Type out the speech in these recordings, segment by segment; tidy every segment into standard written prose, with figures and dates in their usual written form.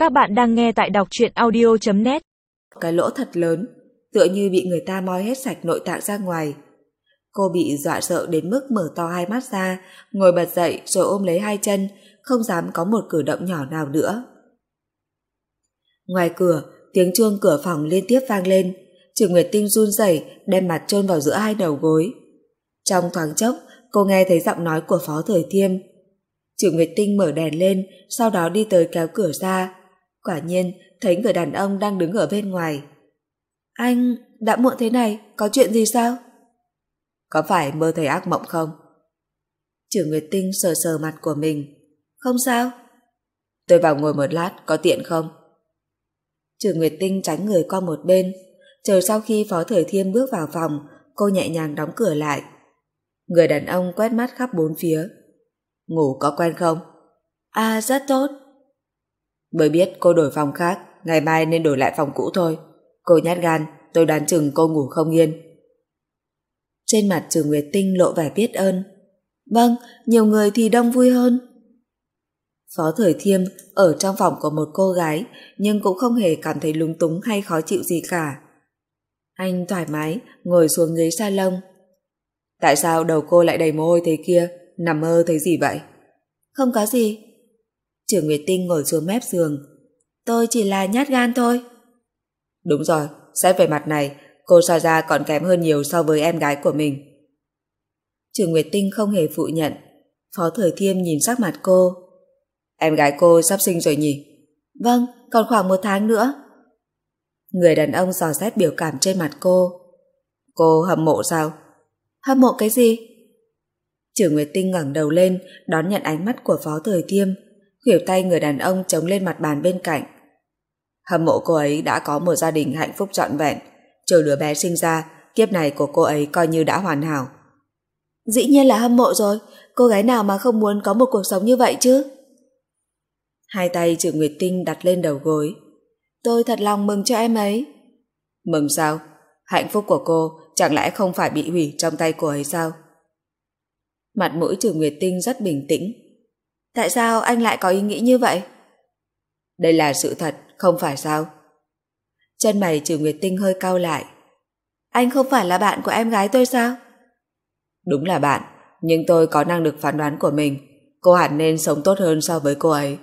Các bạn đang nghe tại đọc truyện audio.net. Cái lỗ thật lớn, tựa như bị người ta moi hết sạch nội tạng ra ngoài. Cô bị dọa sợ đến mức mở to hai mắt ra, ngồi bật dậy rồi ôm lấy hai chân, không dám có một cử động nhỏ nào nữa. Ngoài cửa, tiếng chuông cửa phòng liên tiếp vang lên. Trừ Nguyệt Tinh run rẩy, đem mặt chôn vào giữa hai đầu gối. Trong thoáng chốc, cô nghe thấy giọng nói của Phó Thời Thiêm. Trừ Nguyệt Tinh mở đèn lên, sau đó đi tới kéo cửa ra. Quả nhiên, thấy người đàn ông đang đứng ở bên ngoài. Anh, đã muộn thế này, có chuyện gì sao? Có phải mơ thấy ác mộng không? Trừ Nguyệt Tinh sờ sờ mặt của mình. Không sao. Tôi vào ngồi một lát, có tiện không? Trừ Nguyệt Tinh tránh người qua một bên. Chờ sau khi Phó Thời Thiêm bước vào phòng, cô nhẹ nhàng đóng cửa lại. Người đàn ông quét mắt khắp bốn phía. Ngủ có quen không? À, rất tốt. Mới biết cô đổi phòng khác, ngày mai nên đổi lại phòng cũ thôi. Cô nhát gan, tôi đoán chừng cô ngủ không yên. Trên mặt Trừ Nguyệt Tinh lộ vẻ biết ơn. Vâng, nhiều người thì đông vui hơn. Phó Thời Thiêm ở trong phòng của một cô gái, nhưng cũng không hề cảm thấy lúng túng hay khó chịu gì cả. Anh thoải mái ngồi xuống ghế salon. Tại sao đầu cô lại đầy mồ hôi thế kia? Nằm mơ thấy gì vậy? Không có gì. Trừ Nguyệt Tinh ngồi xuống mép giường. Tôi chỉ là nhát gan thôi. Đúng rồi, xét về mặt này, cô so ra còn kém hơn nhiều so với em gái của mình. Trừ Nguyệt Tinh không hề phủ nhận. Phó Thời Thiêm nhìn sắc mặt cô. Em gái cô sắp sinh rồi nhỉ? Vâng, còn khoảng 1 tháng nữa. Người đàn ông dò xét biểu cảm trên mặt cô. Cô hâm mộ sao? Hâm mộ cái gì? Trừ Nguyệt Tinh ngẩng đầu lên, đón nhận ánh mắt của Phó Thời Thiêm, khuỷu tay người đàn ông chống lên mặt bàn bên cạnh. Hâm mộ cô ấy đã có một gia đình hạnh phúc trọn vẹn, chờ đứa bé sinh ra, kiếp này của cô ấy coi như đã hoàn hảo. Dĩ nhiên là hâm mộ rồi, cô gái nào mà không muốn có một cuộc sống như vậy chứ? Hai tay Trừ Nguyệt Tinh đặt lên đầu gối. Tôi thật lòng mừng cho em ấy. Mừng sao? Hạnh phúc của cô chẳng lẽ không phải bị hủy trong tay cô ấy sao? Mặt mũi Trừ Nguyệt Tinh rất bình tĩnh. Tại sao anh lại có ý nghĩ như vậy? Đây là sự thật, không phải sao? Chân mày Trừ Nguyệt Tinh hơi cau lại. Anh không phải là bạn của em gái tôi sao? Đúng là bạn, nhưng tôi có năng lực phán đoán của mình. Cô hẳn nên sống tốt hơn so với cô ấy.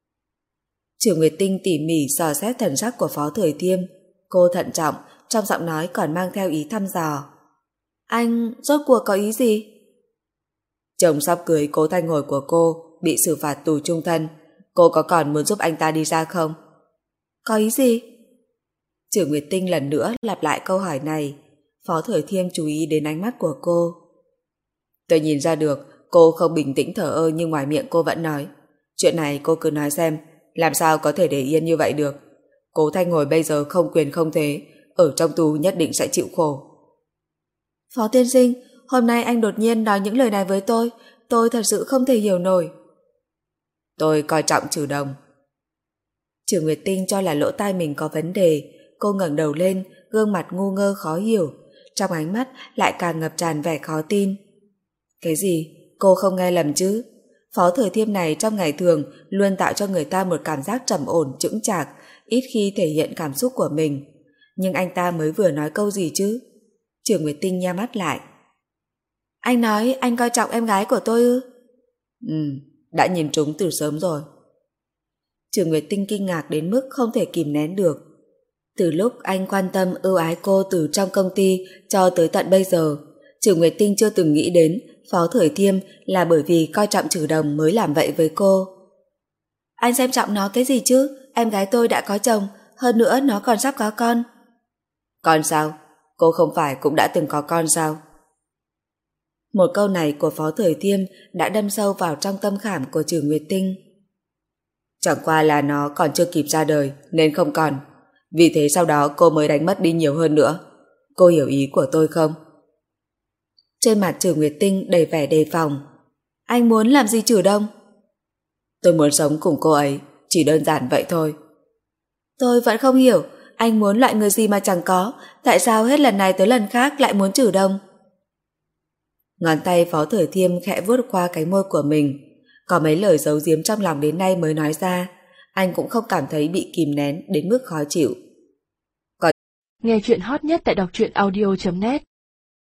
Trừ Nguyệt Tinh tỉ mỉ dò xét thần sắc của Phó Thời Thiêm. Cô thận trọng, trong giọng nói còn mang theo ý thăm dò. Anh rốt cuộc có ý gì? Chồng sắp cưới Cố Thanh Hồi của cô bị xử phạt tù chung thân. Cô có còn muốn giúp anh ta đi ra không? Có ý gì? Trừ Nguyệt Tinh lần nữa lặp lại câu hỏi này. Phó Thời Thiêm chú ý đến ánh mắt của cô. Tôi nhìn ra được cô không bình tĩnh thở ơ như ngoài miệng cô vẫn nói. Chuyện này cô cứ nói xem, làm sao có thể để yên như vậy được. Cố Thanh Hồi bây giờ không quyền không thế, ở trong tù nhất định sẽ chịu khổ. Phó tiên sinh, hôm nay anh đột nhiên nói những lời này với tôi thật sự không thể hiểu nổi. Tôi coi trọng Trừ Đồng. Trừ Nguyệt Tinh cho là lỗ tai mình có vấn đề, cô ngẩng đầu lên, gương mặt ngu ngơ khó hiểu, trong ánh mắt lại càng ngập tràn vẻ khó tin. Cái gì? Cô không nghe lầm chứ? Phó Thời Thiêm này trong ngày thường luôn tạo cho người ta một cảm giác trầm ổn, chững chạc, ít khi thể hiện cảm xúc của mình. Nhưng anh ta mới vừa nói câu gì chứ? Trừ Nguyệt Tinh nhắm mắt lại. Anh nói anh coi trọng em gái của tôi ư? Đã nhìn trúng từ sớm rồi. Trừ Nguyệt Tinh kinh ngạc đến mức không thể kìm nén được. Từ lúc anh quan tâm ưu ái cô từ trong công ty cho tới tận bây giờ, Trừ Nguyệt Tinh chưa từng nghĩ đến Phó Thời Thiêm là bởi vì coi trọng Trừ Đồng mới làm vậy với cô. Anh xem trọng nó cái gì chứ? Em gái tôi đã có chồng, hơn nữa nó còn sắp có con. Con sao? Cô không phải cũng đã từng có con sao? Một câu này của Phó Thời Thiêm đã đâm sâu vào trong tâm khảm của Trừ Nguyệt Tinh. Chẳng qua là nó còn chưa kịp ra đời nên không còn. Vì thế sau đó cô mới đánh mất đi nhiều hơn nữa. Cô hiểu ý của tôi không? Trên mặt Trừ Nguyệt Tinh đầy vẻ đề phòng. Anh muốn làm gì Trừ Đông? Tôi muốn sống cùng cô ấy, chỉ đơn giản vậy thôi. Tôi vẫn không hiểu, anh muốn loại người gì mà chẳng có, tại sao hết lần này tới lần khác lại muốn Trừ Đông? Ngón tay Phó Thời Thiêm khẽ vuốt qua cái môi của mình, có mấy lời giấu giếm trong lòng đến nay mới nói ra, anh cũng không cảm thấy bị kìm nén đến mức khó chịu. Nghe chuyện hot nhất tại đọc truyện audio.net